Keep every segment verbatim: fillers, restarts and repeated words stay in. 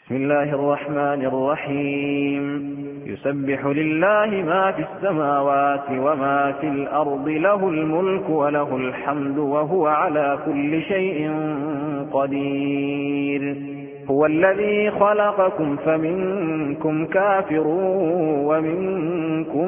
بسم الله الرحمن الرحيم يسبح لله ما في السماوات وما في الأرض له الملك وله الحمد وهو على كل شيء قدير هو الذي خلقكم فمنكم كافر ومنكم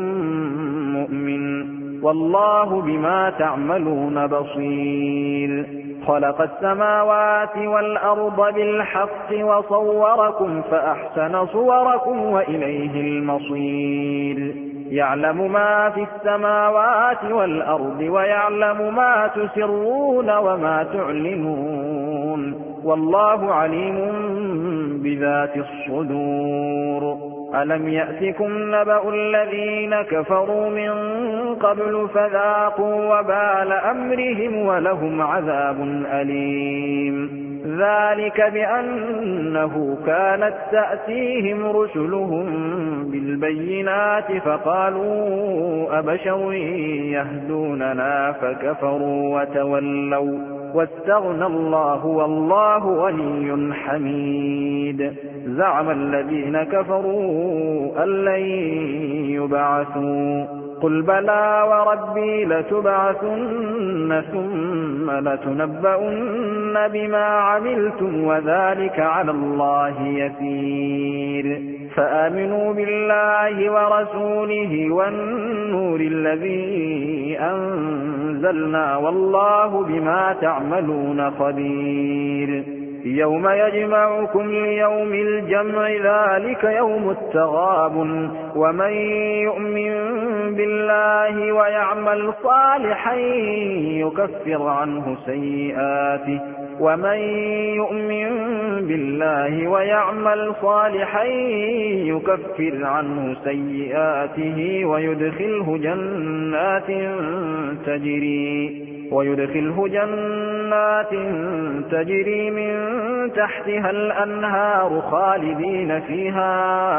مؤمن والله بما تعملون بصير خلق السماوات والأرض بالحق وصوركم فأحسن صوركم وإليه المصير يعلم ما في السماوات والأرض ويعلم ما تسرون وما تعلنون والله عليم بذات الصدور ألم يأتكم نبأ الذين كفروا من قبل فذاقوا وبال أمرهم ولهم عذاب أليم ذلك بأنه كانت تأتيهم رسلهم بالبينات فقالوا أبشر يهدوننا فكفروا وتولوا واستغنى الله والله غني حميد زعم الذين كفروا أن لن يبعثوا قل بلى وربي لتبعثن ثم لتنبؤن بما عملتم وذلك على الله يسير فآمنوا بالله ورسوله والنور الذي أنزلنا والله بما تعملون خبير يوم يجمعكم ليوم الجمع ذلك يوم التغابن ومن يؤمن بالله ويعمل صالحا يكفر عنه سيئاته ومن يؤمن بالله ويعمل صالحا يكفر عنه سيئاته ويدخله جنات تجري ويدخله جنات تجري من تحتها الأنهار خالدين فيها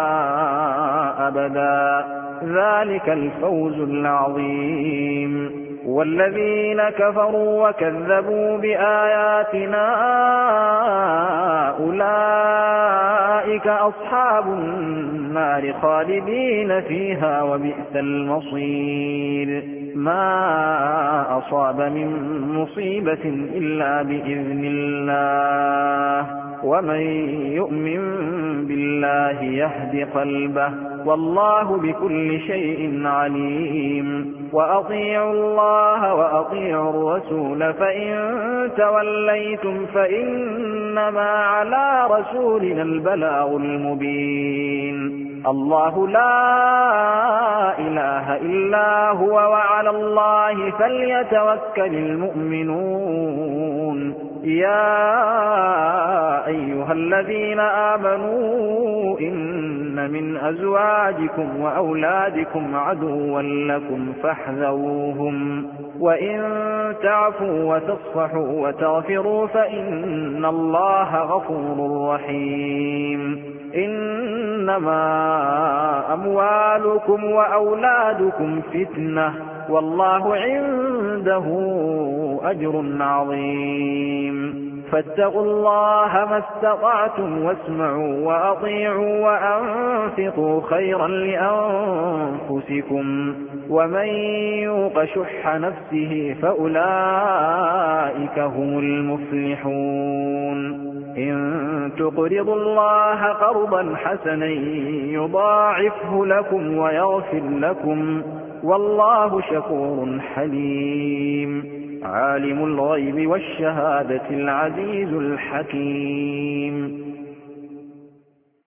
أبدا ذلك الفوز العظيم والذين كفروا وكذبوا بآياتنا أولئك أصحاب النار خالدين فيها وبئس المصير ما أصاب من مصيبة إلا بإذن الله ومن يؤمن بالله يهد قلبه والله بكل شيء عليم وأطيعوا الله وأطيعوا الرسول فإن توليتم فإنما على رسولنا البلاغ المبين الله لا إله إلا هو وعلى الله فليتوكل المؤمنون يا أيها الذين آمنوا إن من أزواجكم وأولادكم عدوا لكم فاحذروهم وإن تعفوا وتصفحوا وتغفروا فإن الله غفور رحيم إنما أموالكم وأولادكم فتنة والله عنده أجر عظيم فاتقوا الله ما استطعتم واسمعوا وأطيعوا وأنفقوا خيرا لأنفسكم ومن يوق شح نفسه فأولئك هم المفلحون إن تقرضوا الله قرضا حسنا يضاعفه لكم ويغفر لكم والله شكور حليم عالم الغيب والشهادة العزيز الحكيم